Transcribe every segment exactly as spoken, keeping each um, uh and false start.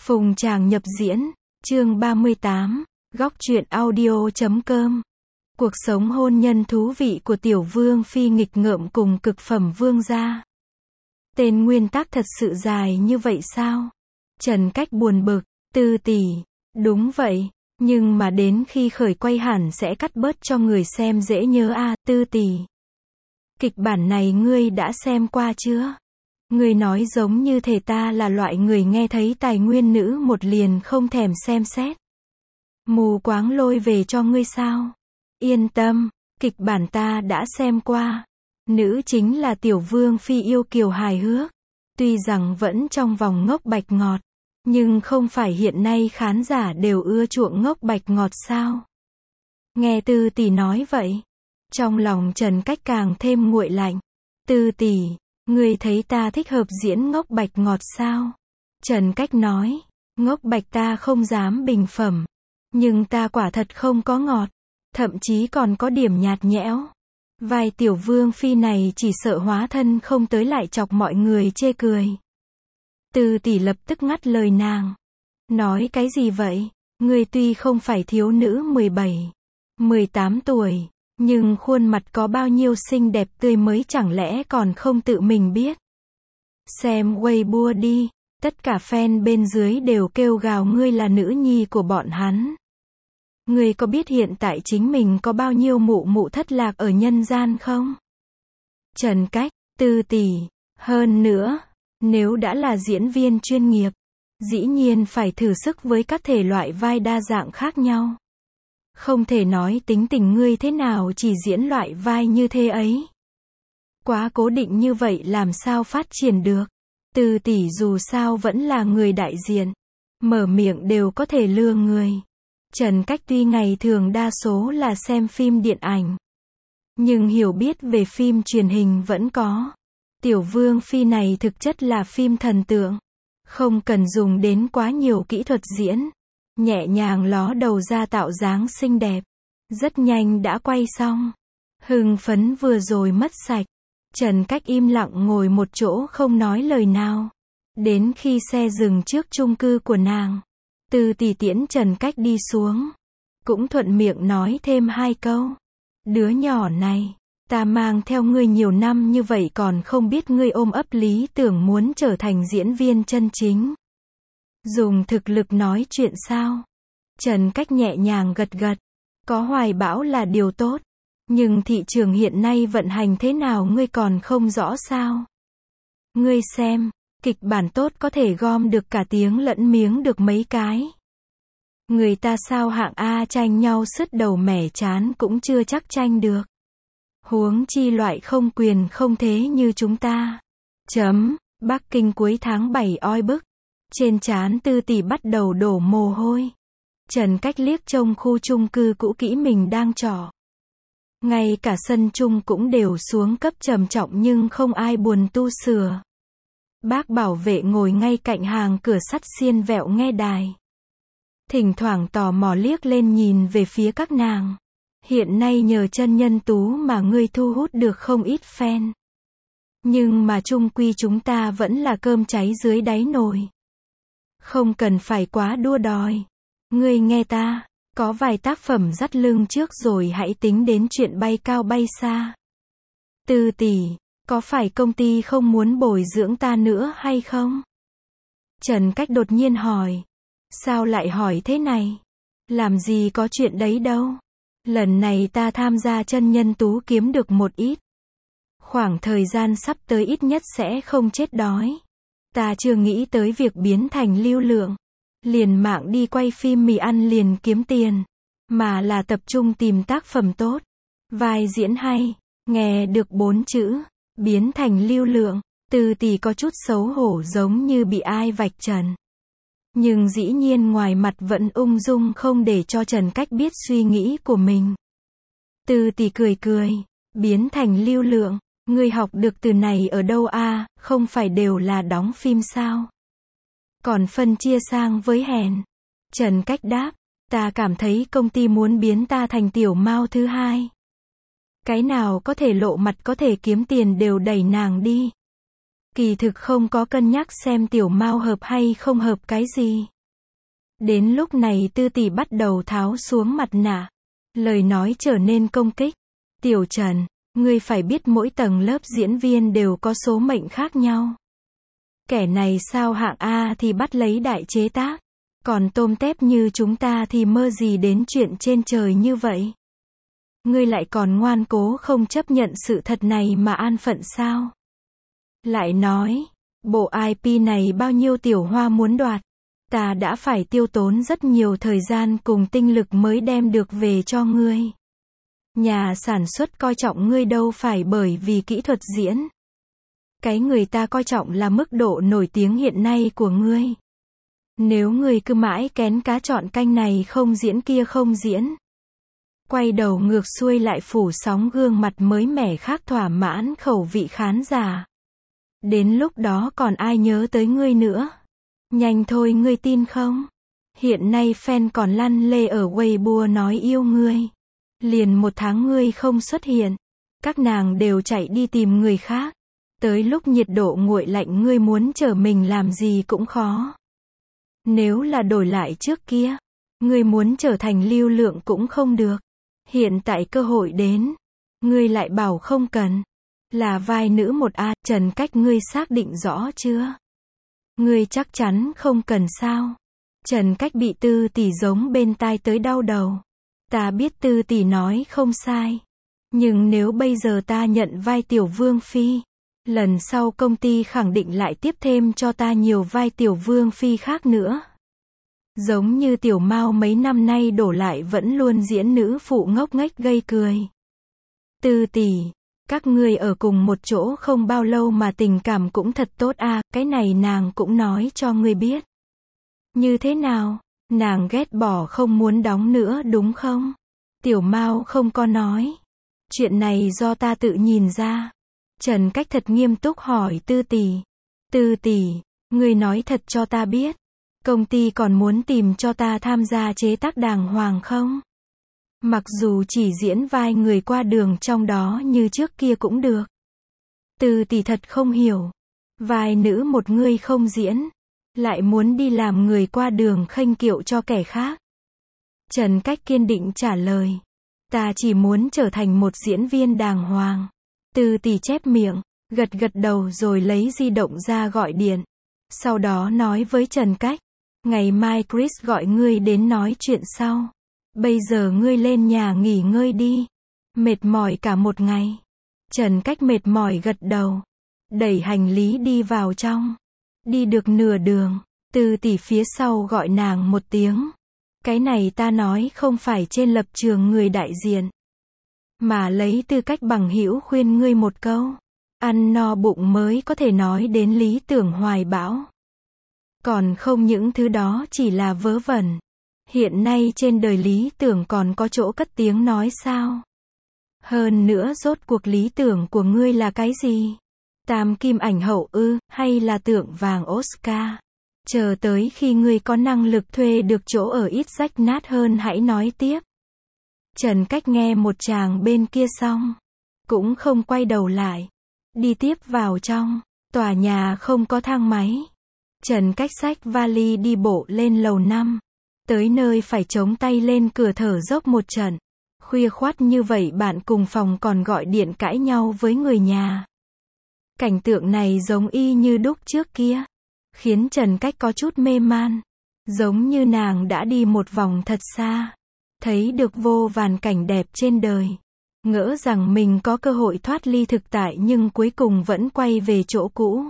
Phùng Tràng nhập diễn, chương ba mươi tám, góc truyện audio chấm com. Cuộc sống hôn nhân thú vị của tiểu vương phi nghịch ngợm cùng cực phẩm vương gia. Tên nguyên tác thật sự dài như vậy sao? Trần Cách buồn bực, Tư tỷ, đúng vậy, nhưng mà đến khi khởi quay hẳn sẽ cắt bớt cho người xem dễ nhớ a, à, Tư tỷ. Kịch bản này ngươi đã xem qua chưa? Ngươi nói giống như thể ta là loại người nghe thấy tài nguyên nữ một liền không thèm xem xét. Mù quáng lôi về cho ngươi sao? Yên tâm, kịch bản ta đã xem qua. Nữ chính là tiểu vương phi yêu kiều hài hước. Tuy rằng vẫn trong vòng ngốc bạch ngọt, nhưng không phải hiện nay khán giả đều ưa chuộng ngốc bạch ngọt sao? Nghe Tư tỷ nói vậy, trong lòng Trần Cách càng thêm nguội lạnh. Tư tỷ, ngươi thấy ta thích hợp diễn ngốc bạch ngọt sao? Trần Cách nói, ngốc bạch ta không dám bình phẩm, nhưng ta quả thật không có ngọt, thậm chí còn có điểm nhạt nhẽo. Vai tiểu vương phi này chỉ sợ hóa thân không tới lại chọc mọi người chê cười. Tư tỷ lập tức ngắt lời nàng. Nói cái gì vậy? Ngươi tuy không phải thiếu nữ mười bảy, mười tám tuổi, nhưng khuôn mặt có bao nhiêu xinh đẹp tươi mới chẳng lẽ còn không tự mình biết. Xem Weibo đi, tất cả fan bên dưới đều kêu gào ngươi là nữ nhi của bọn hắn. Ngươi có biết hiện tại chính mình có bao nhiêu mụ mụ thất lạc ở nhân gian không? Trần Cách, Tư tỷ, hơn nữa, nếu đã là diễn viên chuyên nghiệp, dĩ nhiên phải thử sức với các thể loại vai đa dạng khác nhau. Không thể nói tính tình ngươi thế nào chỉ diễn loại vai như thế ấy. Quá cố định như vậy làm sao phát triển được? Tư tỷ dù sao vẫn là người đại diện, mở miệng đều có thể lừa người. Trần Cách tuy ngày thường đa số là xem phim điện ảnh, nhưng hiểu biết về phim truyền hình vẫn có. Tiểu vương phi này thực chất là phim thần tượng, không cần dùng đến quá nhiều kỹ thuật diễn, nhẹ nhàng ló đầu ra tạo dáng xinh đẹp, rất nhanh đã quay xong. Hưng phấn vừa rồi mất sạch, Trần Cách im lặng ngồi một chỗ không nói lời nào. Đến khi xe dừng trước chung cư của nàng, Tư tỷ tiễn Trần Cách đi xuống, cũng thuận miệng nói thêm hai câu. Đứa nhỏ này, ta mang theo ngươi nhiều năm như vậy còn không biết ngươi ôm ấp lý tưởng muốn trở thành diễn viên chân chính. Dùng thực lực nói chuyện sao? Trần Cách nhẹ nhàng gật gật. Có hoài bão là điều tốt, nhưng thị trường hiện nay vận hành thế nào ngươi còn không rõ sao? Ngươi xem, kịch bản tốt có thể gom được cả tiếng lẫn miếng được mấy cái. Người ta sao hạng A tranh nhau sứt đầu mẻ chán cũng chưa chắc tranh được. Huống chi loại không quyền không thế như chúng ta. Chấm, Bắc Kinh cuối tháng bảy oi bức. Trên trán Tư tỷ bắt đầu đổ mồ hôi. Trần Cách liếc trông khu chung cư cũ kỹ mình đang trọ. Ngay cả sân chung cũng đều xuống cấp trầm trọng nhưng không ai buồn tu sửa. Bác bảo vệ ngồi ngay cạnh hàng cửa sắt xiên vẹo nghe đài. Thỉnh thoảng tò mò liếc lên nhìn về phía các nàng. Hiện nay nhờ chân nhân tú mà ngươi thu hút được không ít fan. Nhưng mà chung quy chúng ta vẫn là cơm cháy dưới đáy nồi. Không cần phải quá đua đòi. Ngươi nghe ta, có vài tác phẩm dắt lưng trước rồi hãy tính đến chuyện bay cao bay xa. Tư tỷ, có phải công ty không muốn bồi dưỡng ta nữa hay không? Trần Cách đột nhiên hỏi. Sao lại hỏi thế này? Làm gì có chuyện đấy đâu. Lần này ta tham gia chân nhân tú kiếm được một ít. Khoảng thời gian sắp tới ít nhất sẽ không chết đói. Ta chưa nghĩ tới việc biến thành lưu lượng. Liền mạng đi quay phim mì ăn liền kiếm tiền. Mà là tập trung tìm tác phẩm tốt. Vai diễn hay. Nghe được bốn chữ. Biến thành lưu lượng. Tư tỷ có chút xấu hổ giống như bị ai vạch trần. Nhưng dĩ nhiên ngoài mặt vẫn ung dung không để cho Trần Cách biết suy nghĩ của mình. Tư tỷ cười cười. Biến thành lưu lượng. Ngươi học được từ này ở đâu a? À, không phải đều là đóng phim sao? Còn phân chia sang với hèn. Trần Cách đáp. Ta cảm thấy công ty muốn biến ta thành tiểu mao thứ hai. Cái nào có thể lộ mặt có thể kiếm tiền đều đẩy nàng đi. Kỳ thực không có cân nhắc xem tiểu mao hợp hay không hợp cái gì. Đến lúc này Tư tỷ bắt đầu tháo xuống mặt nạ. Lời nói trở nên công kích. Tiểu Trần, ngươi phải biết mỗi tầng lớp diễn viên đều có số mệnh khác nhau. Kẻ này sao hạng A thì bắt lấy đại chế tác. Còn tôm tép như chúng ta thì mơ gì đến chuyện trên trời như vậy. Ngươi lại còn ngoan cố không chấp nhận sự thật này mà an phận sao? Lại nói, bộ i pê này bao nhiêu tiểu hoa muốn đoạt. Ta đã phải tiêu tốn rất nhiều thời gian cùng tinh lực mới đem được về cho ngươi. Nhà sản xuất coi trọng ngươi đâu phải bởi vì kỹ thuật diễn. Cái người ta coi trọng là mức độ nổi tiếng hiện nay của ngươi. Nếu ngươi cứ mãi kén cá chọn canh này không diễn kia không diễn. Quay đầu ngược xuôi lại phủ sóng gương mặt mới mẻ khác thỏa mãn khẩu vị khán giả. Đến lúc đó còn ai nhớ tới ngươi nữa. Nhanh thôi, ngươi tin không? Hiện nay fan còn lăn lê ở Weibo nói yêu ngươi. Liền một tháng ngươi không xuất hiện. Các nàng đều chạy đi tìm người khác. Tới lúc nhiệt độ nguội lạnh ngươi muốn trở mình làm gì cũng khó. Nếu là đổi lại trước kia, ngươi muốn trở thành lưu lượng cũng không được. Hiện tại cơ hội đến, ngươi lại bảo không cần. Là vai nữ một A, Trần Cách ngươi xác định rõ chưa? Ngươi chắc chắn không cần sao? Trần Cách bị Tư tỷ giống bên tai tới đau đầu. Ta biết Tư tỷ nói không sai. Nhưng nếu bây giờ ta nhận vai tiểu vương phi, lần sau công ty khẳng định lại tiếp thêm cho ta nhiều vai tiểu vương phi khác nữa. Giống như Tiểu Mao mấy năm nay đổ lại vẫn luôn diễn nữ phụ ngốc nghếch gây cười. Tư tỷ, các ngươi ở cùng một chỗ không bao lâu mà tình cảm cũng thật tốt à, cái này nàng cũng nói cho ngươi biết. Như thế nào? Nàng ghét bỏ không muốn đóng nữa đúng không? Tiểu Mao không có nói. Chuyện này do ta tự nhìn ra. Trần Cách thật nghiêm túc hỏi Tư tỷ. Tư tỷ, ngươi nói thật cho ta biết. Công ty còn muốn tìm cho ta tham gia chế tác đàng hoàng không? Mặc dù chỉ diễn vai người qua đường trong đó như trước kia cũng được. Tư tỷ thật không hiểu. Vai nữ một ngươi không diễn. Lại muốn đi làm người qua đường khênh kiệu cho kẻ khác. Trần Cách kiên định trả lời. Ta chỉ muốn trở thành một diễn viên đàng hoàng. Tư tỷ chép miệng, gật gật đầu rồi lấy di động ra gọi điện. Sau đó nói với Trần Cách. Ngày mai Chris gọi ngươi đến nói chuyện sau. Bây giờ ngươi lên nhà nghỉ ngơi đi. Mệt mỏi cả một ngày. Trần Cách mệt mỏi gật đầu. Đẩy hành lý đi vào trong. Đi được nửa đường, Tư tỷ phía sau gọi nàng một tiếng. Cái này ta nói không phải trên lập trường người đại diện. Mà lấy tư cách bằng hữu khuyên ngươi một câu. Ăn no bụng mới có thể nói đến lý tưởng hoài bão. Còn không những thứ đó chỉ là vớ vẩn. Hiện nay trên đời lý tưởng còn có chỗ cất tiếng nói sao? Hơn nữa rốt cuộc lý tưởng của ngươi là cái gì? Tam kim ảnh hậu ư, hay là tượng vàng Oscar? Chờ tới khi ngươi có năng lực thuê được chỗ ở ít rách nát hơn hãy nói tiếp. Trần Cách nghe một chàng bên kia xong. Cũng không quay đầu lại. Đi tiếp vào trong. Tòa nhà không có thang máy. Trần Cách xách vali đi bộ lên lầu năm. Tới nơi phải chống tay lên cửa thở dốc một trận. Khuya khoắt như vậy bạn cùng phòng còn gọi điện cãi nhau với người nhà. Cảnh tượng này giống y như đúc trước kia. Khiến Trần Cách có chút mê man. Giống như nàng đã đi một vòng thật xa. Thấy được vô vàn cảnh đẹp trên đời. Ngỡ rằng mình có cơ hội thoát ly thực tại nhưng cuối cùng vẫn quay về chỗ cũ.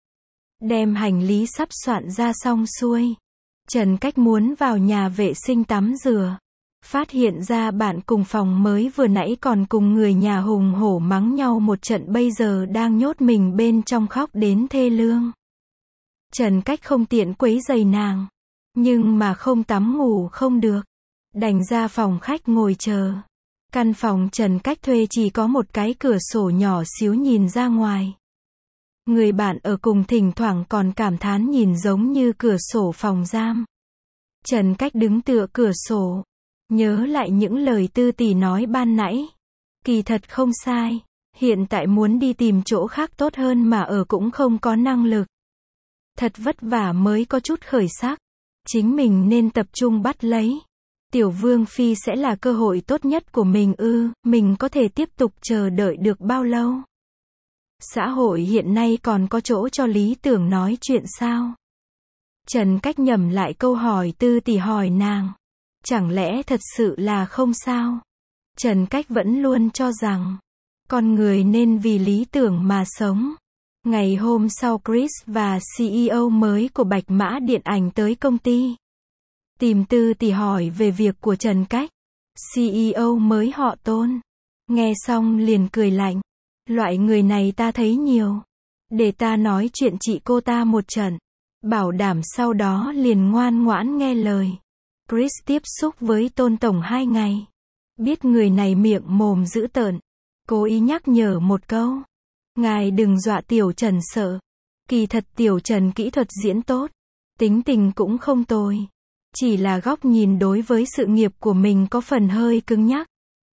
Đem hành lý sắp soạn ra xong xuôi. Trần Cách muốn vào nhà vệ sinh tắm rửa. Phát hiện ra bạn cùng phòng mới vừa nãy còn cùng người nhà hùng hổ mắng nhau một trận bây giờ đang nhốt mình bên trong khóc đến thê lương. Trần Cách không tiện quấy rầy nàng. Nhưng mà không tắm ngủ không được. Đành ra phòng khách ngồi chờ. Căn phòng Trần Cách thuê chỉ có một cái cửa sổ nhỏ xíu nhìn ra ngoài. Người bạn ở cùng thỉnh thoảng còn cảm thán nhìn giống như cửa sổ phòng giam. Trần Cách đứng tựa cửa sổ. Nhớ lại những lời Tư tỷ nói ban nãy. Kỳ thật không sai. Hiện tại muốn đi tìm chỗ khác tốt hơn mà ở cũng không có năng lực. Thật vất vả mới có chút khởi sắc. Chính mình nên tập trung bắt lấy. Tiểu Vương Phi sẽ là cơ hội tốt nhất của mình ư, mình có thể tiếp tục chờ đợi được bao lâu? Xã hội hiện nay còn có chỗ cho lý tưởng nói chuyện sao? Trần Cách nhẩm lại câu hỏi Tư tỷ hỏi nàng. Chẳng lẽ thật sự là không sao? Trần Cách vẫn luôn cho rằng, con người nên vì lý tưởng mà sống. Ngày hôm sau Chris và xê e ô mới của Bạch Mã Điện ảnh tới công ty. Tìm Tư tỷ hỏi về việc của Trần Cách. xê e ô mới họ Tôn. Nghe xong liền cười lạnh. Loại người này ta thấy nhiều. Để ta nói chuyện chị cô ta một trận. Bảo đảm sau đó liền ngoan ngoãn nghe lời. Chris tiếp xúc với Tôn Tổng hai ngày. Biết người này miệng mồm dữ tợn. Cố ý nhắc nhở một câu. Ngài đừng dọa Tiểu Trần sợ. Kỳ thật Tiểu Trần kỹ thuật diễn tốt. Tính tình cũng không tồi. Chỉ là góc nhìn đối với sự nghiệp của mình có phần hơi cứng nhắc.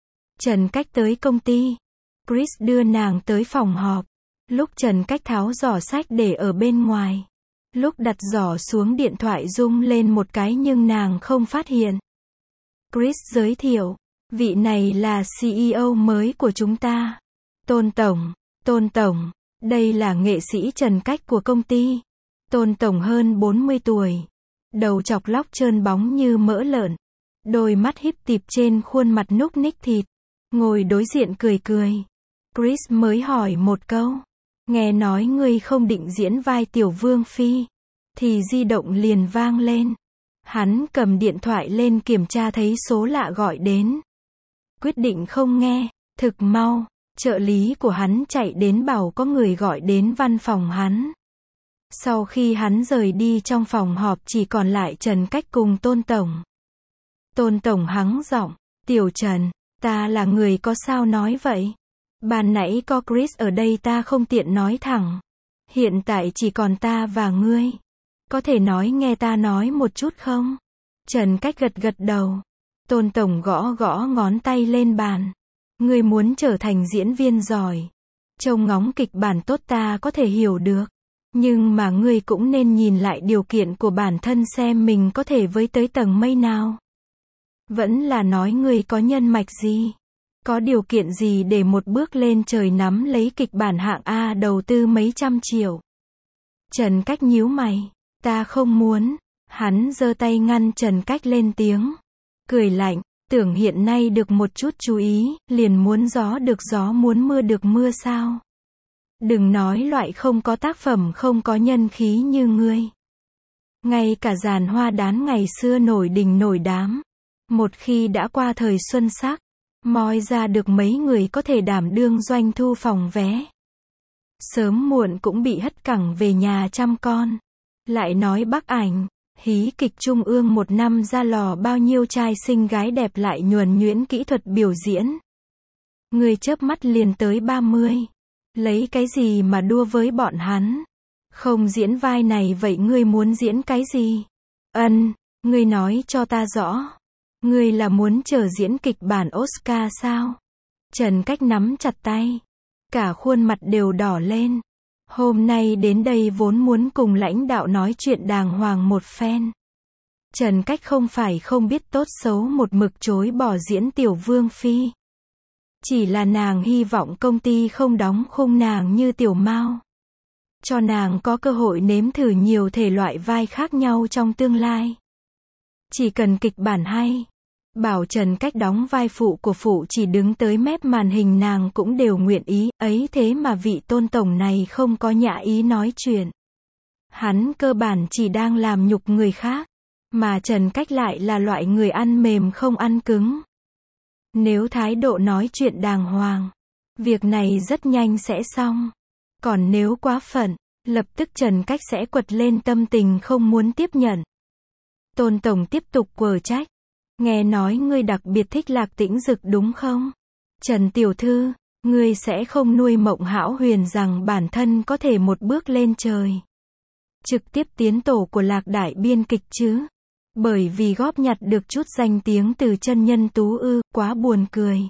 Trần Cách tới công ty. Chris đưa nàng tới phòng họp. Lúc Trần Cách tháo giỏ sách để ở bên ngoài. Lúc đặt giỏ xuống điện thoại rung lên một cái nhưng nàng không phát hiện. Chris giới thiệu. Vị này là xê e ô mới của chúng ta. Tôn Tổng. Tôn Tổng. Đây là nghệ sĩ Trần Cách của công ty. Tôn Tổng hơn bốn mươi tuổi. Đầu chọc lóc trơn bóng như mỡ lợn. Đôi mắt híp tịp trên khuôn mặt núc ních thịt. Ngồi đối diện cười cười. Chris mới hỏi một câu. Nghe nói ngươi không định diễn vai Tiểu Vương Phi. Thì di động liền vang lên. Hắn cầm điện thoại lên kiểm tra thấy số lạ gọi đến. Quyết định không nghe. Thực mau, trợ lý của hắn chạy đến bảo có người gọi đến văn phòng hắn. Sau khi hắn rời đi trong phòng họp chỉ còn lại Trần Cách cùng Tôn Tổng. Tôn Tổng hắng giọng. Tiểu Trần, ta là người có sao nói vậy? Ban nãy có Chris ở đây ta không tiện nói thẳng. Hiện tại chỉ còn ta và ngươi. Có thể nói nghe ta nói một chút không? Trần Cách gật gật đầu. Tôn Tổng gõ gõ ngón tay lên bàn. Ngươi muốn trở thành diễn viên giỏi. Trông ngóng kịch bản tốt ta có thể hiểu được. Nhưng mà ngươi cũng nên nhìn lại điều kiện của bản thân xem mình có thể với tới tầng mây nào. Vẫn là nói ngươi có nhân mạch gì? Có điều kiện gì để một bước lên trời nắm lấy kịch bản hạng A đầu tư mấy trăm triệu? Trần Cách nhíu mày. Ta không muốn. Hắn giơ tay ngăn Trần Cách lên tiếng. Cười lạnh. Tưởng hiện nay được một chút chú ý, liền muốn gió được gió muốn mưa được mưa sao? Đừng nói loại không có tác phẩm không có nhân khí như ngươi. Ngay cả giàn hoa đán ngày xưa nổi đình nổi đám. Một khi đã qua thời xuân sắc, moi ra được mấy người có thể đảm đương doanh thu phòng vé. Sớm muộn cũng bị hất cẳng về nhà chăm con. Lại nói Bắc Ảnh, hí kịch trung ương một năm ra lò bao nhiêu trai xinh gái đẹp lại nhuần nhuyễn kỹ thuật biểu diễn. Người chớp mắt liền tới ba mươi. Lấy cái gì mà đua với bọn hắn? Không diễn vai này vậy ngươi muốn diễn cái gì? Ân, ngươi nói cho ta rõ. Ngươi là muốn chờ diễn kịch bản Oscar sao? Trần Cách nắm chặt tay. Cả khuôn mặt đều đỏ lên. Hôm nay đến đây vốn muốn cùng lãnh đạo nói chuyện đàng hoàng một phen. Trần Cách không phải không biết tốt xấu một mực chối bỏ diễn Tiểu Vương Phi. Chỉ là nàng hy vọng công ty không đóng khung nàng như Tiểu Mao. Cho nàng có cơ hội nếm thử nhiều thể loại vai khác nhau trong tương lai. Chỉ cần kịch bản hay. Bảo Trần Cách đóng vai phụ của phụ chỉ đứng tới mép màn hình nàng cũng đều nguyện ý, ấy thế mà vị Tôn Tổng này không có nhã ý nói chuyện. Hắn cơ bản chỉ đang làm nhục người khác, mà Trần Cách lại là loại người ăn mềm không ăn cứng. Nếu thái độ nói chuyện đàng hoàng, việc này rất nhanh sẽ xong. Còn nếu quá phận, lập tức Trần Cách sẽ quật lên tâm tình không muốn tiếp nhận. Tôn Tổng tiếp tục quở trách. Nghe nói ngươi đặc biệt thích Lạc Tĩnh Dực đúng không? Trần Tiểu Thư, ngươi sẽ không nuôi mộng hão huyền rằng bản thân có thể một bước lên trời. Trực tiếp tiến tổ của Lạc đại biên kịch chứ? Bởi vì góp nhặt được chút danh tiếng từ chân nhân tú ư, quá buồn cười.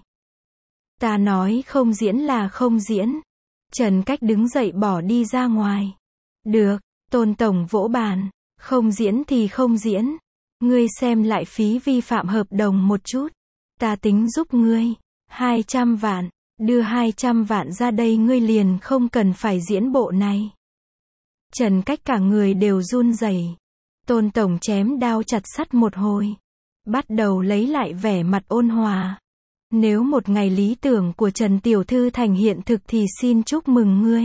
Ta nói không diễn là không diễn. Trần Cách đứng dậy bỏ đi ra ngoài. Được, Tôn Tổng vỗ bàn. Không diễn thì không diễn. Ngươi xem lại phí vi phạm hợp đồng một chút. Ta tính giúp ngươi. hai trăm vạn. Đưa hai trăm vạn ra đây ngươi liền không cần phải diễn bộ này. Trần Cách cả người đều run rẩy. Tôn tổng chém đao chặt sắt một hồi. Bắt đầu lấy lại vẻ mặt ôn hòa. Nếu một ngày lý tưởng của Trần Tiểu Thư thành hiện thực thì xin chúc mừng ngươi.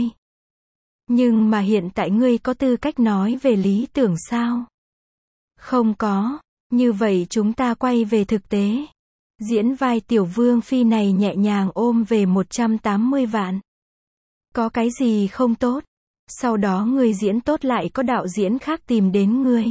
Nhưng mà hiện tại ngươi có tư cách nói về lý tưởng sao? Không có. Như vậy chúng ta quay về thực tế. Diễn vai Tiểu Vương Phi này nhẹ nhàng ôm về một trăm tám mươi vạn. Có cái gì không tốt? Sau đó ngươi diễn tốt lại có đạo diễn khác tìm đến ngươi.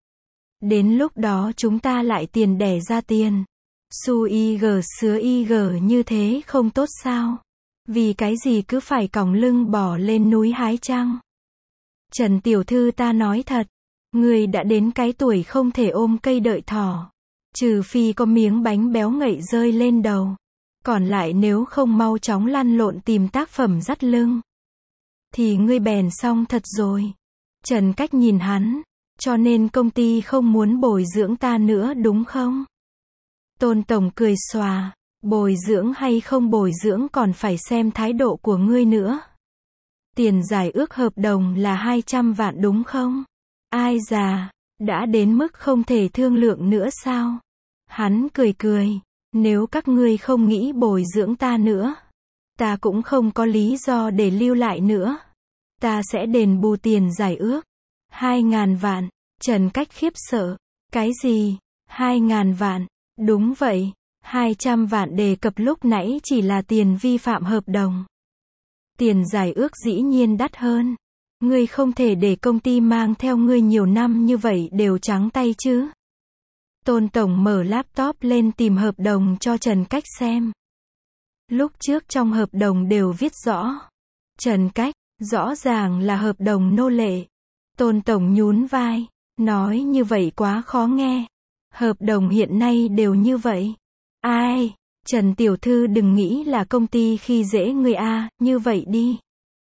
Đến lúc đó chúng ta lại tiền đẻ ra tiền. Su y gờ sứa y gờ như thế không tốt sao? Vì cái gì cứ phải còng lưng bỏ lên núi hái trăng? Trần Tiểu Thư ta nói thật. Ngươi đã đến cái tuổi không thể ôm cây đợi thỏ. Trừ phi có miếng bánh béo ngậy rơi lên đầu. Còn lại nếu không mau chóng lăn lộn tìm tác phẩm dắt lưng. Thì ngươi bèn xong thật rồi. Trần Cách nhìn hắn. Cho nên công ty không muốn bồi dưỡng ta nữa đúng không? Tôn tổng cười xòa. Bồi dưỡng hay không bồi dưỡng còn phải xem thái độ của ngươi nữa. Tiền giải ước hợp đồng là hai trăm vạn đúng không? Ai già, đã đến mức không thể thương lượng nữa sao? Hắn cười cười. Nếu các ngươi không nghĩ bồi dưỡng ta nữa, ta cũng không có lý do để lưu lại nữa. Ta sẽ đền bù tiền giải ước. Hai ngàn vạn. Trần Cách khiếp sợ. Cái gì? Hai ngàn vạn. Đúng vậy. Hai trăm vạn đề cập lúc nãy chỉ là tiền vi phạm hợp đồng. Tiền giải ước dĩ nhiên đắt hơn. Ngươi không thể để công ty mang theo ngươi nhiều năm như vậy đều trắng tay chứ. Tôn tổng mở laptop lên tìm hợp đồng cho Trần Cách xem. Lúc trước trong hợp đồng đều viết rõ. Trần Cách, rõ ràng là hợp đồng nô lệ. Tôn tổng nhún vai, nói như vậy quá khó nghe. Hợp đồng hiện nay đều như vậy. Ai, Trần Tiểu Thư đừng nghĩ là công ty khi dễ ngươi a, như vậy đi.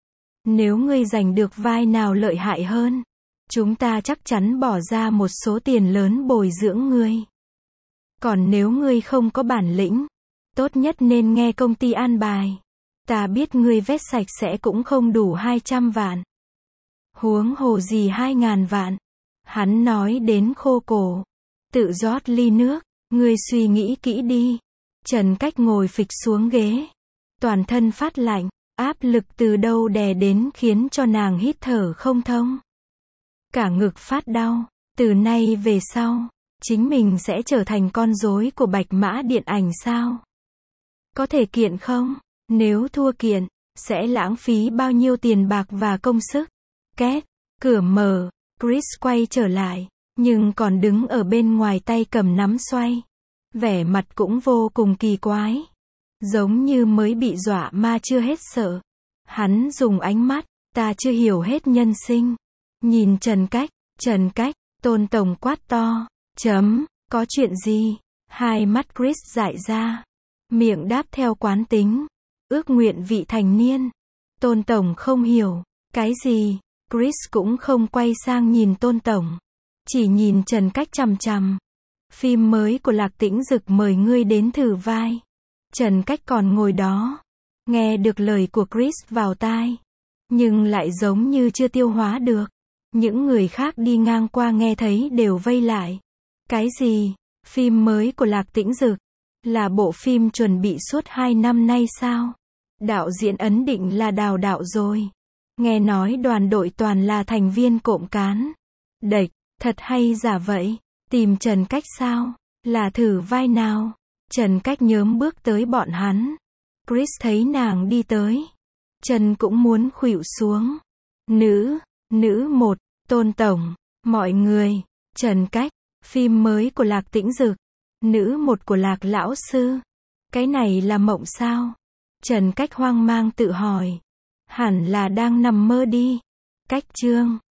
Nếu ngươi giành được vai nào lợi hại hơn, chúng ta chắc chắn bỏ ra một số tiền lớn bồi dưỡng ngươi. Còn nếu ngươi không có bản lĩnh, tốt nhất nên nghe công ty an bài. Ta biết ngươi vét sạch sẽ cũng không đủ hai trăm vạn. Huống hồ gì hai ngàn vạn. Hắn nói đến khô cổ. Tự rót ly nước. Ngươi suy nghĩ kỹ đi. Trần Cách ngồi phịch xuống ghế. Toàn thân phát lạnh. Áp lực từ đâu đè đến khiến cho nàng hít thở không thông. Cả ngực phát đau. Từ nay về sau, chính mình sẽ trở thành con rối của Bạch Mã Điện Ảnh sao? Có thể kiện không? Nếu thua kiện, sẽ lãng phí bao nhiêu tiền bạc và công sức? Két, cửa mở, Chris quay trở lại, nhưng còn đứng ở bên ngoài tay cầm nắm xoay. Vẻ mặt cũng vô cùng kỳ quái. Giống như mới bị dọa ma chưa hết sợ. Hắn dùng ánh mắt, ta chưa hiểu hết nhân sinh. Nhìn Trần Cách, Trần Cách, Tôn tổng quát to. Chấm, có chuyện gì? Hai mắt Chris dại ra. Miệng đáp theo quán tính. Ước nguyện vị thành niên. Tôn tổng không hiểu. Cái gì? Chris cũng không quay sang nhìn Tôn tổng. Chỉ nhìn Trần Cách chằm chằm. Phim mới của Lạc Tĩnh Dực mời ngươi đến thử vai. Trần Cách còn ngồi đó. Nghe được lời của Chris vào tai. Nhưng lại giống như chưa tiêu hóa được. Những người khác đi ngang qua nghe thấy đều vây lại. Cái gì? Phim mới của Lạc Tĩnh Dực? Là bộ phim chuẩn bị suốt hai năm nay sao? Đạo diễn ấn định là Đào đạo rồi. Nghe nói đoàn đội toàn là thành viên cộm cán. Đệch, thật hay giả vậy? Tìm Trần Cách sao? Là thử vai nào? Trần Cách nhớm bước tới bọn hắn. Chris thấy nàng đi tới. Trần cũng muốn khuỵu xuống. Nữ, nữ một, Tôn tổng, mọi người, Trần Cách, phim mới của Lạc Tĩnh Dực. Nữ một của Lạc lão sư. Cái này là mộng sao? Trần Cách hoang mang tự hỏi. Hẳn là đang nằm mơ đi. Cách chương